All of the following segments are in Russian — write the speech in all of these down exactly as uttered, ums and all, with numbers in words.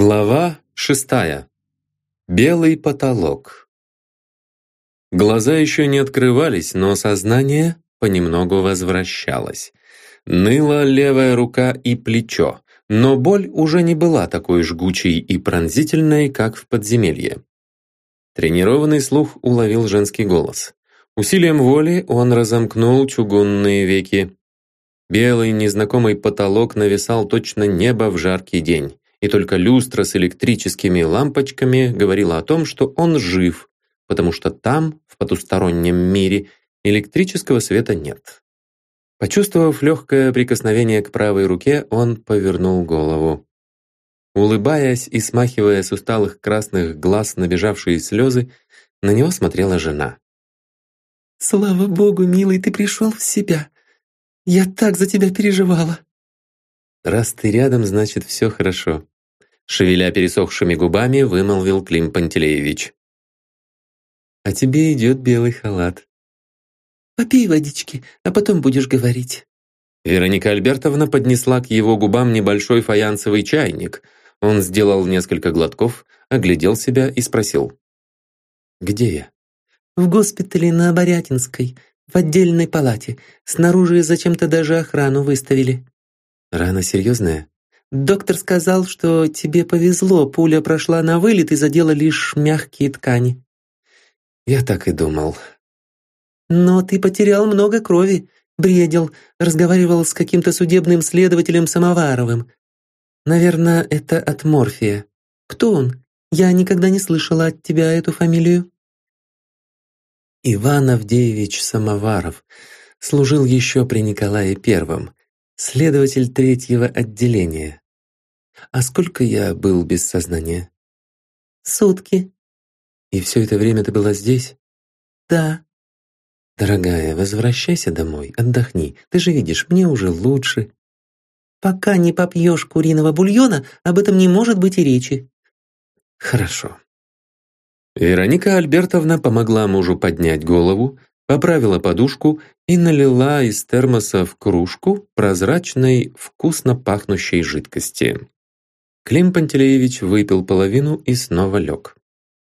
Глава шестая. Белый потолок. Глаза еще не открывались, но сознание понемногу возвращалось. Ныла левая рука и плечо, но боль уже не была такой жгучей и пронзительной, как в подземелье. Тренированный слух уловил женский голос. Усилием воли он разомкнул чугунные веки. Белый незнакомый потолок нависал точно небо в жаркий день. И только люстра с электрическими лампочками говорила о том, что он жив, потому что там, в потустороннем мире, электрического света нет. Почувствовав легкое прикосновение к правой руке, он повернул голову. Улыбаясь и смахивая с усталых красных глаз набежавшие слезы, на него смотрела жена. «Слава Богу, милый, ты пришел в себя. Я так за тебя переживала». «Раз ты рядом, значит, все хорошо», — шевеля пересохшими губами, вымолвил Клим Пантелеевич. «А тебе идет белый халат». «Попей водички, а потом будешь говорить». Вероника Альбертовна поднесла к его губам небольшой фаянсовый чайник. Он сделал несколько глотков, оглядел себя и спросил. «Где я?» «В госпитале на Борятинской, в отдельной палате. Снаружи зачем-то даже охрану выставили». «Рана серьезная?» «Доктор сказал, что тебе повезло, пуля прошла на вылет и задела лишь мягкие ткани». «Я так и думал». «Но ты потерял много крови, бредил, разговаривал с каким-то судебным следователем Самоваровым. Наверное, это от морфия. Кто он? Я никогда не слышала от тебя эту фамилию». Иван Авдеевич Самоваров служил еще при Николае Первом, следователь третьего отделения. А сколько я был без сознания? «Сутки». И все это время ты была здесь? «Да». Дорогая, возвращайся домой, отдохни. Ты же видишь, мне уже лучше. «Пока не попьешь куриного бульона, об этом не может быть и речи». «Хорошо». Вероника Альбертовна помогла мужу поднять голову, поправила подушку и налила из термоса в кружку прозрачной, вкусно пахнущей жидкости. Клим Пантелеевич выпил половину и снова лег.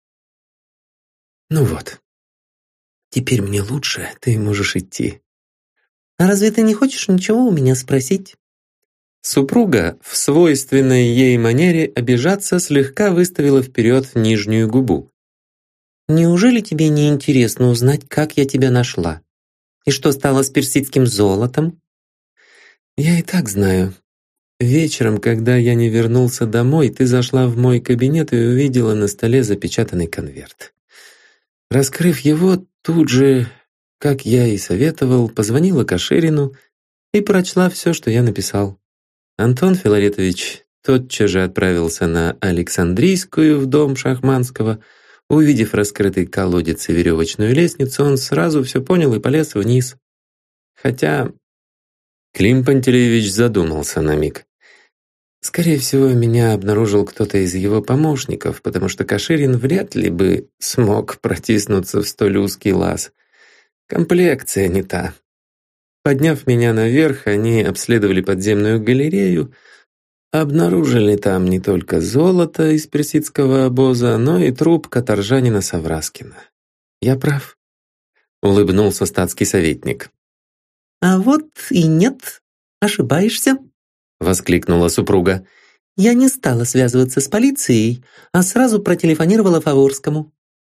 «Ну вот, теперь мне лучше, ты можешь идти». «А разве ты не хочешь ничего у меня спросить?» Супруга в свойственной ей манере обижаться слегка выставила вперед нижнюю губу. «Неужели тебе не интересно узнать, как я тебя нашла? И что стало с персидским золотом?» «Я и так знаю. Вечером, когда я не вернулся домой, ты зашла в мой кабинет и увидела на столе запечатанный конверт. Раскрыв его, тут же, как я и советовал, позвонила Каширину и прочла все, что я написал. Антон Филаретович тотчас же отправился на Александрийскую в дом Шахманского. Увидев раскрытый колодец и веревочную лестницу, он сразу все понял и полез вниз. Хотя...» Клим Пантелеевич задумался на миг. «Скорее всего, меня обнаружил кто-то из его помощников, потому что Каширин вряд ли бы смог протиснуться в столь узкий лаз. Комплекция не та. Подняв меня наверх, они обследовали подземную галерею, обнаружили там не только золото из персидского обоза, но и труп каторжанина Савраскина. Я прав?» — улыбнулся статский советник. «А вот и нет, ошибаешься», — воскликнула супруга. «Я не стала связываться с полицией, а сразу протелефонировала Фаворскому».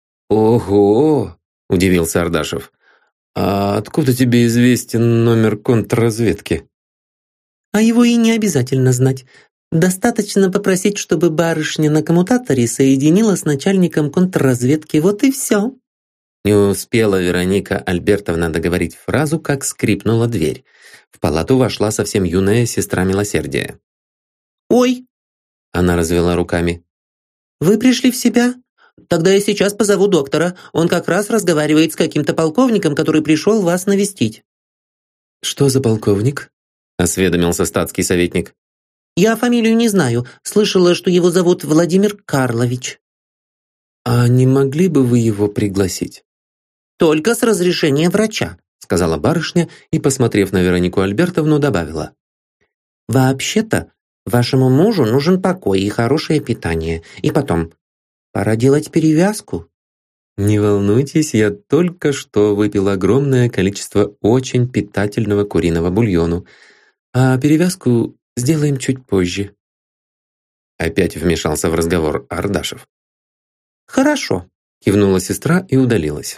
«Ого!» — удивился Ардашев. «А откуда тебе известен номер контрразведки?» «А его и не обязательно знать. Достаточно попросить, чтобы барышня на коммутаторе соединила с начальником контрразведки. Вот и все». Не успела Вероника Альбертовна договорить фразу, как скрипнула дверь. В палату вошла совсем юная сестра милосердия. «Ой!» — она развела руками. «Вы пришли в себя? Тогда я сейчас позову доктора. Он как раз разговаривает с каким-то полковником, который пришел вас навестить». «Что за полковник?» — осведомился статский советник. «Я фамилию не знаю. Слышала, что его зовут Владимир Карлович». «А не могли бы вы его пригласить?» «Только с разрешения врача», — сказала барышня и, посмотрев на Веронику Альбертовну, добавила. «Вообще-то Вашему мужу нужен покой и хорошее питание. И потом, пора делать перевязку». «Не волнуйтесь, я только что выпил огромное количество очень питательного куриного бульону, а перевязку сделаем чуть позже». Опять вмешался в разговор Ардашев. «Хорошо», — кивнула сестра и удалилась.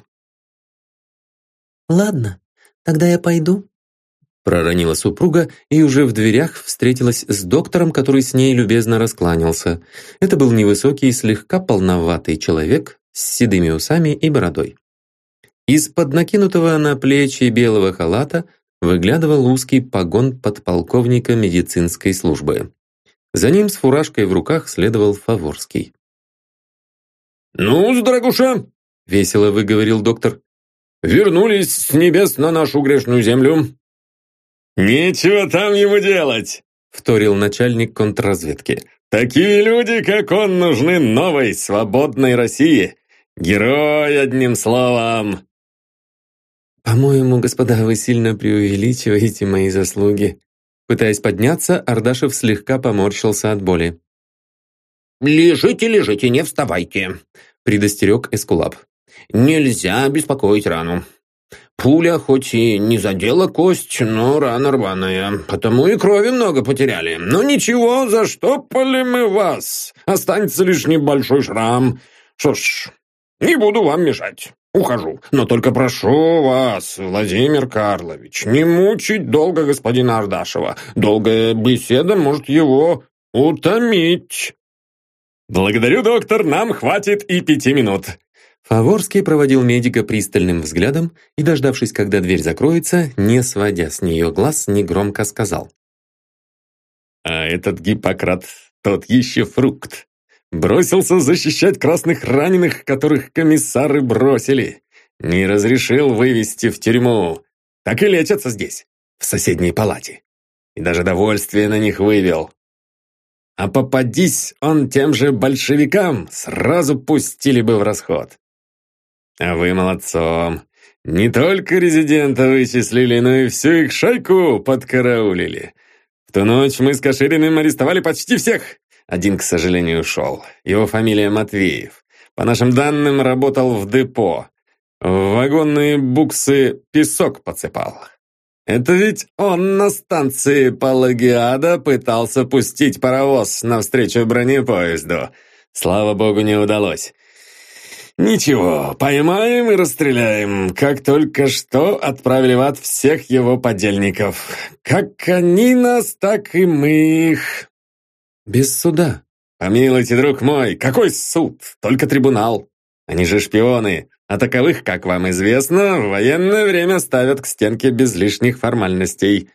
«Ладно, тогда я пойду», — проронила супруга и уже в дверях встретилась с доктором, который с ней любезно раскланялся. Это был невысокий, слегка полноватый человек с седыми усами и бородой. Из-под накинутого на плечи белого халата выглядывал узкий погон подполковника медицинской службы. За ним с фуражкой в руках следовал Фаворский. «Ну, дорогуша!» — весело выговорил доктор. «Вернулись с небес на нашу грешную землю». «Нечего там ему делать!» — вторил начальник контрразведки. «Такие люди, как он, нужны новой, свободной России. Герой, одним словом!» «По-моему, господа, вы сильно преувеличиваете мои заслуги». Пытаясь подняться, Ардашев слегка поморщился от боли. «Лежите, лежите, не вставайте», — предостерег Эскулап. «Нельзя беспокоить рану. Пуля хоть и не задела кость, но рана рваная, потому и крови много потеряли. Но ничего, заштопали мы вас. Останется лишь небольшой шрам. Что ж, не буду вам мешать. Ухожу. Но только прошу вас, Владимир Карлович, не мучить долго господина Ардашева. Долгая беседа может его утомить». «Благодарю, доктор, нам хватит и пяти минут». Фаворский проводил медика пристальным взглядом и, дождавшись, когда дверь закроется, не сводя с нее глаз, негромко сказал. «А этот Гиппократ, тот еще фрукт. Бросился защищать красных раненых, которых комиссары бросили. Не разрешил вывести в тюрьму. Так и лечатся здесь, в соседней палате. И даже довольствие на них вывел. А попадись он тем же большевикам, сразу пустили бы в расход. А вы молодцом. Не только резидента вычислили, но и всю их шайку подкараулили. В ту ночь мы с Кашириным арестовали почти всех. Один, к сожалению, ушел. Его фамилия Матвеев. По нашим данным, работал в депо. В вагонные буксы песок подсыпал. Это ведь он на станции Палагиада пытался пустить паровоз навстречу бронепоезду. Слава богу, не удалось. Ничего, поймаем и расстреляем. Как только что отправили в ад всех его подельников. Как они нас, так и мы их. Без суда. Помилуйте, друг мой, какой суд? Только трибунал. Они же шпионы. А таковых, как вам известно, в военное время ставят к стенке без лишних формальностей.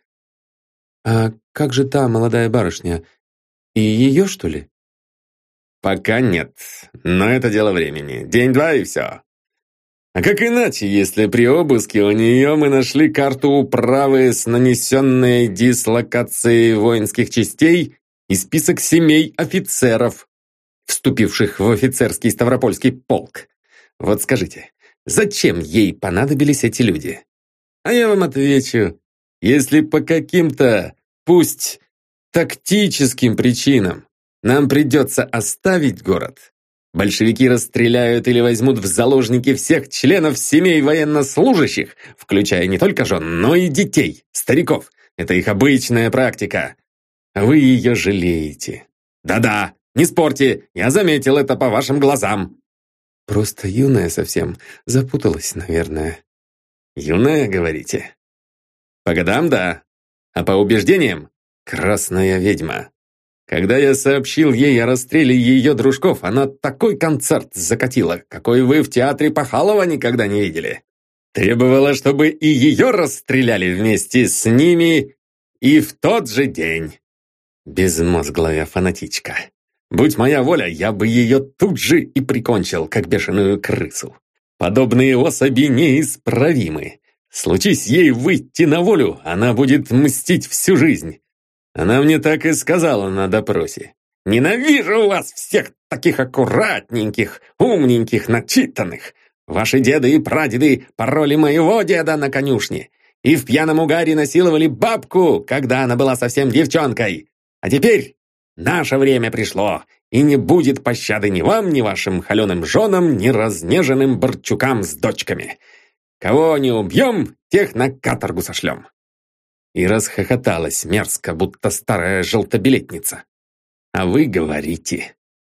А как же та молодая барышня? И ее, что ли? Пока нет, но это дело времени. День-два и все. А как иначе, если при обыске у нее мы нашли карту управы с нанесенной дислокацией воинских частей и список семей офицеров, вступивших в офицерский Ставропольский полк? Вот скажите, зачем ей понадобились эти люди? А я вам отвечу, если по каким-то, пусть тактическим причинам, нам придется оставить город, большевики расстреляют или возьмут в заложники всех членов семей военнослужащих, включая не только жен, но и детей, стариков. Это их обычная практика. Вы ее жалеете. Да-да, не спорьте, я заметил это по вашим глазам. Просто юная совсем, запуталась, наверное. Юная, говорите? По годам, да. А по убеждениям? Красная ведьма. Когда я сообщил ей о расстреле ее дружков, она такой концерт закатила, какой вы в театре Пахалова никогда не видели. Требовала, чтобы и ее расстреляли вместе с ними и в тот же день. Безмозглая фанатичка. Будь моя воля, я бы ее тут же и прикончил, как бешеную крысу. Подобные особи неисправимы. Случись ей выйти на волю, она будет мстить всю жизнь. Она мне так и сказала на допросе. «Ненавижу вас всех таких аккуратненьких, умненьких, начитанных. Ваши деды и прадеды пороли моего деда на конюшне и в пьяном угаре насиловали бабку, когда она была совсем девчонкой. А теперь Наше время пришло, и не будет пощады ни вам, ни вашим холеным женам, ни разнеженным борчукам с дочками. Кого не убьем, тех на каторгу сошлем». И расхохоталась мерзко, будто старая желтобилетница. «А вы говорите».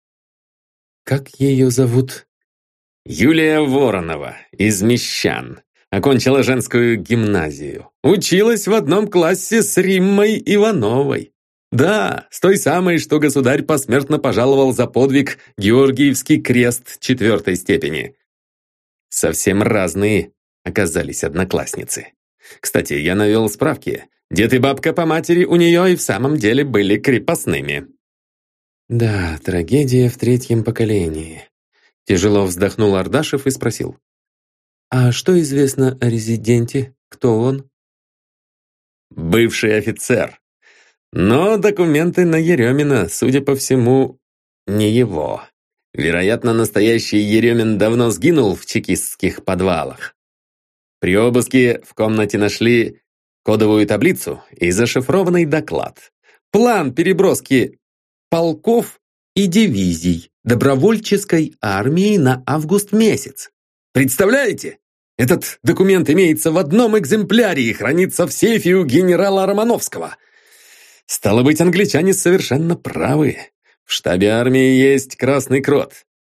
«Как ее зовут?» «Юлия Воронова, из Мещан. Окончила женскую гимназию. Училась в одном классе с Риммой Ивановой. Да, с той самой, что государь посмертно пожаловал за подвиг Георгиевский крест четвертой степени». Совсем разные оказались одноклассницы. Кстати, я навел справки. Дед и бабка по матери у нее и в самом деле были крепостными. «Да, трагедия в третьем поколении», — тяжело вздохнул Ардашев и спросил. «А что известно о резиденте? Кто он?» «Бывший офицер. Но документы на Еремина, судя по всему, не его. Вероятно, настоящий Еремин давно сгинул в чекистских подвалах. При обыске в комнате нашли кодовую таблицу и зашифрованный доклад. План переброски полков и дивизий добровольческой армии на август месяц. Представляете? Этот документ имеется в одном экземпляре и хранится в сейфе у генерала Романовского. Стало быть, англичане совершенно правы. В штабе армии есть Красный Крот.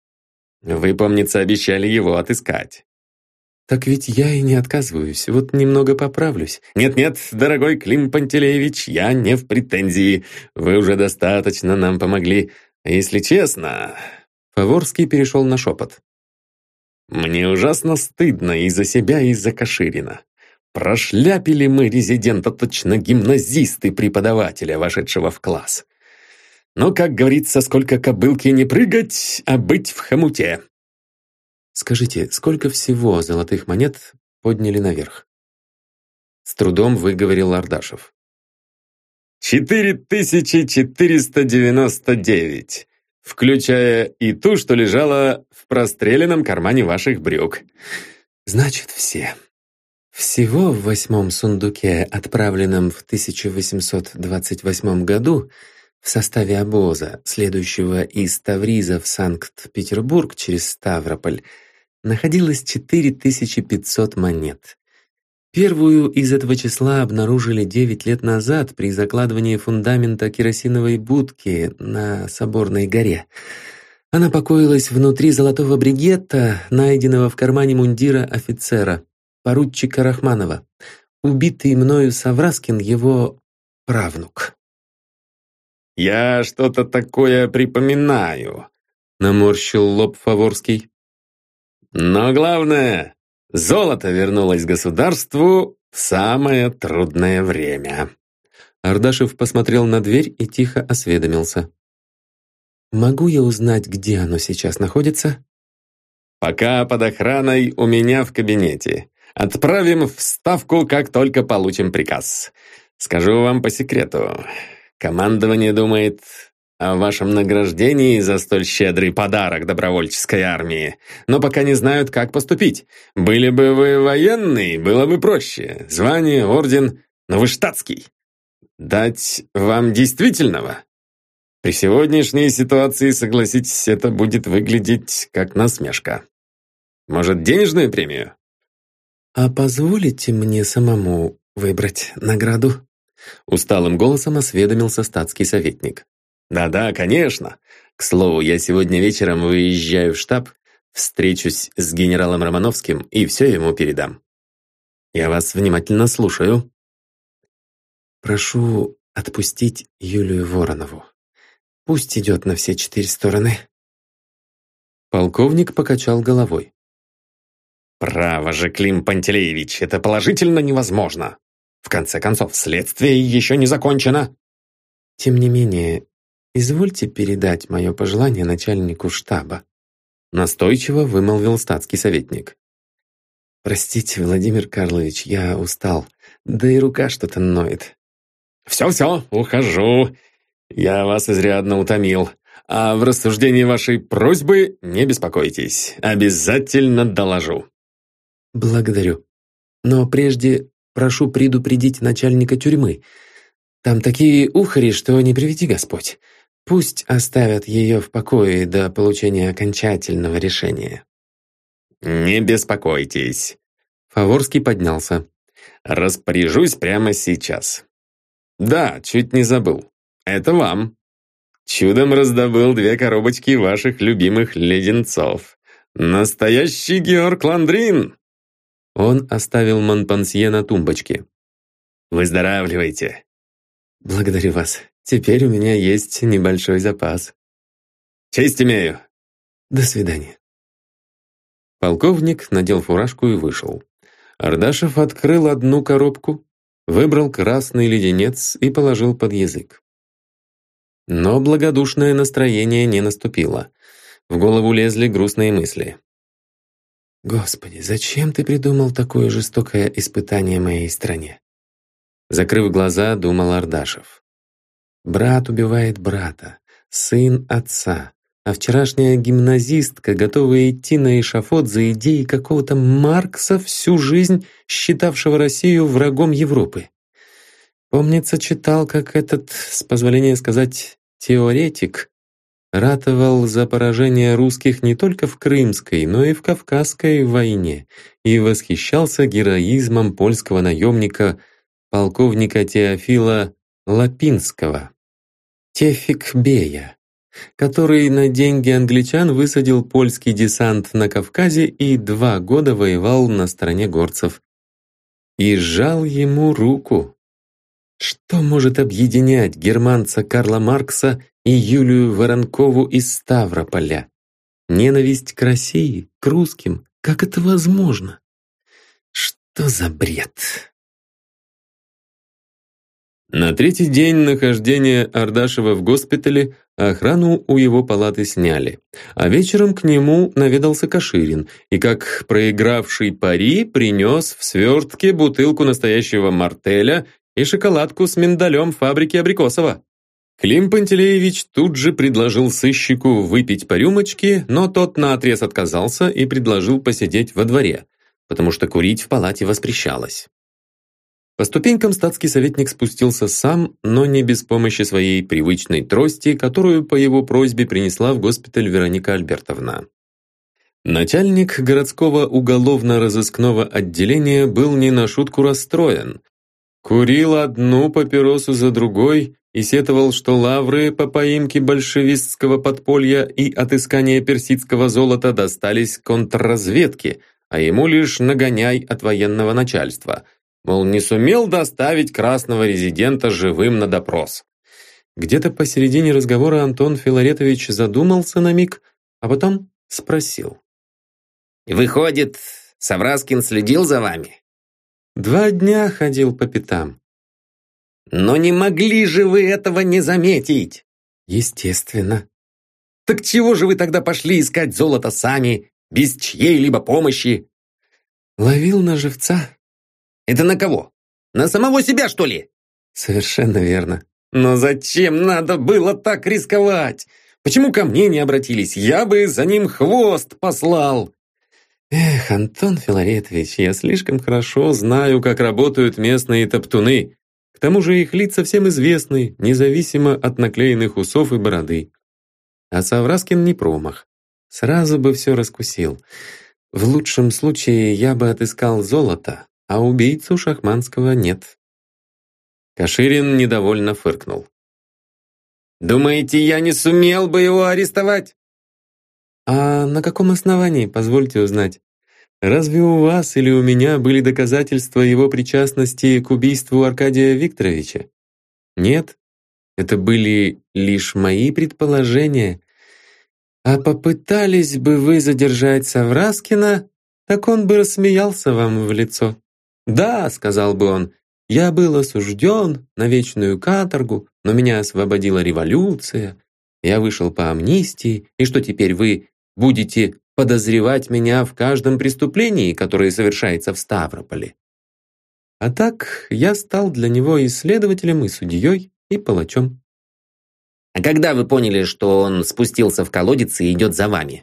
Вы, помнится, обещали его отыскать». «Так ведь я и не отказываюсь, вот немного поправлюсь». «Нет-нет, дорогой Клим Пантелеевич, я не в претензии. Вы уже достаточно нам помогли. А если честно...» Фаворский перешел на шепот. «Мне ужасно стыдно и за себя, и за Каширина. Прошляпили мы резидента точно гимназисты преподавателя, вошедшего в класс. Но, как говорится, сколько кобылки не прыгать, а быть в хомуте». «Скажите, сколько всего золотых монет подняли наверх?» С трудом выговорил Ардашев. «Четыре тысячи четыреста девяносто девять, включая и ту, что лежала в простреленном кармане ваших брюк». «Значит, все. Всего в восьмом сундуке, отправленном в тысяча восемьсот двадцать восьмом году, в составе обоза, следующего из Тавриза в Санкт-Петербург через Ставрополь, находилось четыре тысячи пятьсот монет. Первую из этого числа обнаружили девять лет назад при закладывании фундамента керосиновой будки на Соборной горе. Она покоилась внутри золотого бригетта, найденного в кармане мундира офицера, поручика Рахманова. Убитый мною Савраскин — его правнук». «Я что-то такое припоминаю», — наморщил лоб Фаворский. «Но главное, золото вернулось государству в самое трудное время». Ардашев посмотрел на дверь и тихо осведомился. «Могу я узнать, где оно сейчас находится?» «Пока под охраной у меня в кабинете. Отправим в Ставку, как только получим приказ. Скажу вам по секрету. Командование думает о вашем награждении за столь щедрый подарок добровольческой армии, но пока не знают, как поступить. Были бы вы военный, было бы проще. Звание, орден, но вы штатский. Дать вам действительного? При сегодняшней ситуации, согласитесь, это будет выглядеть как насмешка. Может, денежную премию?» «А позволите мне самому выбрать награду?» Усталым голосом осведомился статский советник. «Да-да, конечно. К слову, я сегодня вечером выезжаю в штаб, встречусь с генералом Романовским и все ему передам. Я вас внимательно слушаю». «Прошу отпустить Юлию Воронову. Пусть идет на все четыре стороны». Полковник покачал головой. «Право же, Клим Пантелеевич, это положительно невозможно. В конце концов, следствие еще не закончено». «Тем не менее, извольте передать мое пожелание начальнику штаба», настойчиво вымолвил статский советник. «Простите, Владимир Карлович, я устал, да и рука что-то ноет». «Все-все, ухожу. Я вас изрядно утомил. А в рассуждении вашей просьбы не беспокойтесь. Обязательно доложу». «Благодарю. Но прежде прошу предупредить начальника тюрьмы. Там такие ухари, что не приведи Господь. Пусть оставят ее в покое до получения окончательного решения». «Не беспокойтесь». Фаворский поднялся. «Распоряжусь прямо сейчас. Да, чуть не забыл. Это вам. Чудом раздобыл две коробочки ваших любимых леденцов. Настоящий Георг Ландрин!» Он оставил Монпансье на тумбочке. «Выздоравливайте!» «Благодарю вас. Теперь у меня есть небольшой запас». «Честь имею!» «До свидания». Полковник надел фуражку и вышел. Ардашев открыл одну коробку, выбрал красный леденец и положил под язык. Но благодушное настроение не наступило. В голову лезли грустные мысли. «Господи, зачем ты придумал такое жестокое испытание моей стране?» Закрыв глаза, думал Ардашев. «Брат убивает брата, сын отца, а вчерашняя гимназистка, готовая идти на эшафот за идеи какого-то Маркса, всю жизнь считавшего Россию врагом Европы. Помнится, читал, как этот, с позволения сказать, теоретик, ратовал за поражение русских не только в Крымской, но и в Кавказской войне и восхищался героизмом польского наемника полковника Теофила Лапинского, Тефик-бея, который на деньги англичан высадил польский десант на Кавказе и два года воевал на стороне горцев. И сжал ему руку. Что может объединять германца Карла Маркса и Юлию Воронкову из Ставрополя? Ненависть к России, к русским. Как это возможно? Что за бред? На третий день нахождения Ардашева в госпитале охрану у его палаты сняли, а вечером к нему наведался Каширин и, как проигравший пари, принес в свертке бутылку настоящего мартеля и шоколадку с миндалем фабрики Абрикосова. Клим Пантелеевич тут же предложил сыщику выпить по рюмочке, но тот наотрез отказался и предложил посидеть во дворе, потому что курить в палате воспрещалось. По ступенькам статский советник спустился сам, но не без помощи своей привычной трости, которую по его просьбе принесла в госпиталь Вероника Альбертовна. Начальник городского уголовно-розыскного отделения был не на шутку расстроен. Курил одну папиросу за другой и сетовал, что лавры по поимке большевистского подполья и отыскания персидского золота достались контрразведке, а ему лишь нагоняй от военного начальства – мол, не сумел доставить красного резидента живым на допрос. Где-то посередине разговора Антон Филаретович задумался на миг, а потом спросил. «Выходит, Савраскин следил за вами?» «Два дня ходил по пятам». «Но не могли же вы этого не заметить?» «Естественно». «Так чего же вы тогда пошли искать золото сами, без чьей-либо помощи?» «Ловил на живца». «Это на кого? На самого себя, что ли?» «Совершенно верно». «Но зачем надо было так рисковать? Почему ко мне не обратились? Я бы за ним хвост послал». «Эх, Антон Филаретович, я слишком хорошо знаю, как работают местные топтуны. К тому же их лица всем известны, независимо от наклеенных усов и бороды. А Савраскин не промах. Сразу бы все раскусил. В лучшем случае я бы отыскал золото, а убийцу Шахманского нет». Каширин недовольно фыркнул. «Думаете, я не сумел бы его арестовать?» «А на каком основании, позвольте узнать? Разве у вас или у меня были доказательства его причастности к убийству Аркадия Викторовича? Нет, это были лишь мои предположения. А попытались бы вы задержать Савраскина, так он бы рассмеялся вам в лицо. «Да», — сказал бы он, — «я был осужден на вечную каторгу, но меня освободила революция. Я вышел по амнистии, и что теперь вы будете подозревать меня в каждом преступлении, которое совершается в Ставрополе?» А так я стал для него и следователем, и судьей, и палачом. «А когда вы поняли, что он спустился в колодец и идет за вами?»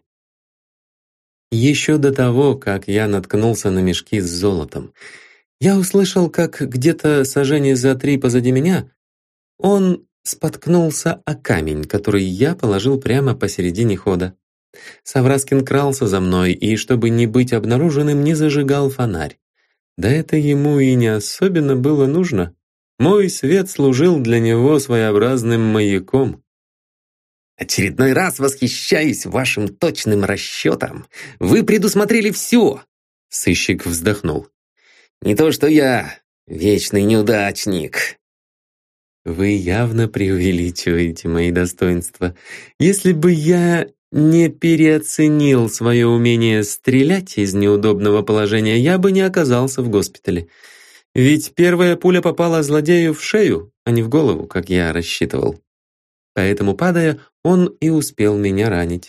Еще до того, как я наткнулся на мешки с золотом. Я услышал, как где-то саженей за три позади меня он споткнулся о камень, который я положил прямо посередине хода. Савраскин крался за мной и, чтобы не быть обнаруженным, не зажигал фонарь. Да это ему и не особенно было нужно. Мой свет служил для него своеобразным маяком. «Очередной раз восхищаюсь вашим точным расчетом. Вы предусмотрели все!» Сыщик вздохнул. «Не то что я, вечный неудачник». «Вы явно преувеличиваете мои достоинства. Если бы я не переоценил свое умение стрелять из неудобного положения, я бы не оказался в госпитале. Ведь первая пуля попала злодею в шею, а не в голову, как я рассчитывал. Поэтому, падая, он и успел меня ранить».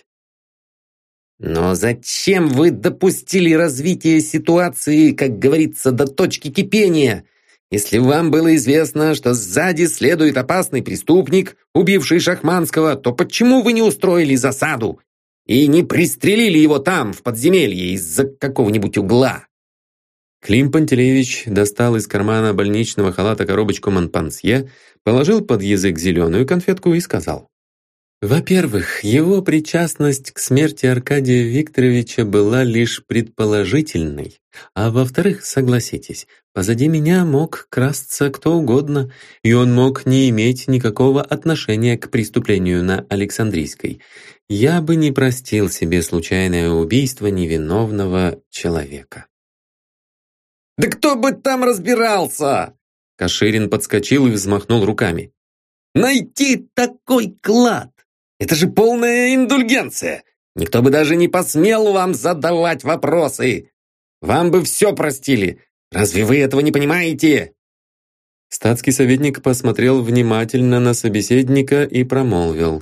«Но зачем вы допустили развитие ситуации, как говорится, до точки кипения? Если вам было известно, что сзади следует опасный преступник, убивший Шахманского, то почему вы не устроили засаду и не пристрелили его там, в подземелье, из-за какого-нибудь угла?» Клим Пантелеевич достал из кармана больничного халата коробочку Монпансье, положил под язык зеленую конфетку и сказал: «Во-первых, его причастность к смерти Аркадия Викторовича была лишь предположительной, а во-вторых, согласитесь, позади меня мог красться кто угодно, и он мог не иметь никакого отношения к преступлению на Александрийской. Я бы не простил себе случайное убийство невиновного человека». «Да кто бы там разбирался!» Каширин подскочил и взмахнул руками. «Найти такой клад! Это же полная индульгенция! Никто бы даже не посмел вам задавать вопросы! Вам бы все простили! Разве вы этого не понимаете?» Статский советник посмотрел внимательно на собеседника и промолвил: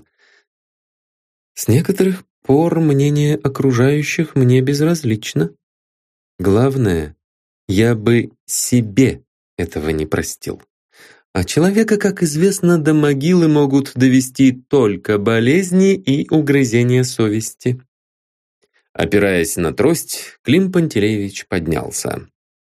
«С некоторых пор мнение окружающих мне безразлично. Главное, я бы себе этого не простил. А человека, как известно, до могилы могут довести только болезни и угрызения совести». Опираясь на трость, Клим Пантелеевич поднялся.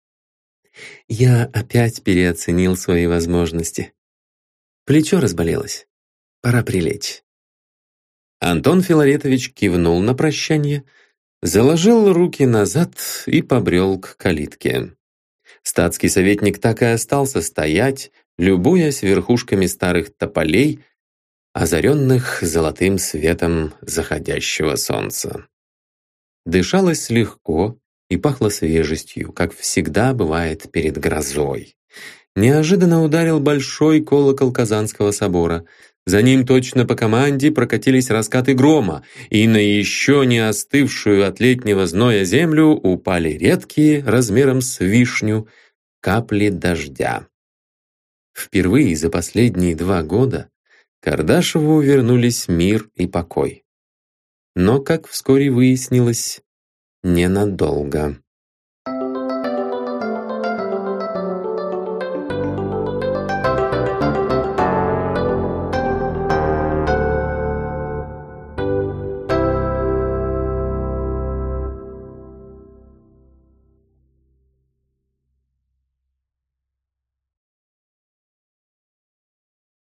«Я опять переоценил свои возможности. Плечо разболелось. Пора прилечь». Антон Филаретович кивнул на прощание, заложил руки назад и побрел к калитке. Статский советник так и остался стоять, любуясь верхушками старых тополей, озаренных золотым светом заходящего солнца. Дышалось легко и пахло свежестью, как всегда бывает перед грозой. Неожиданно ударил большой колокол Казанского собора. За ним точно по команде прокатились раскаты грома, и на еще не остывшую от летнего зноя землю упали редкие, размером с вишню, капли дождя. Впервые за последние два года Кардашеву вернулись мир и покой. Но, как вскоре выяснилось, ненадолго.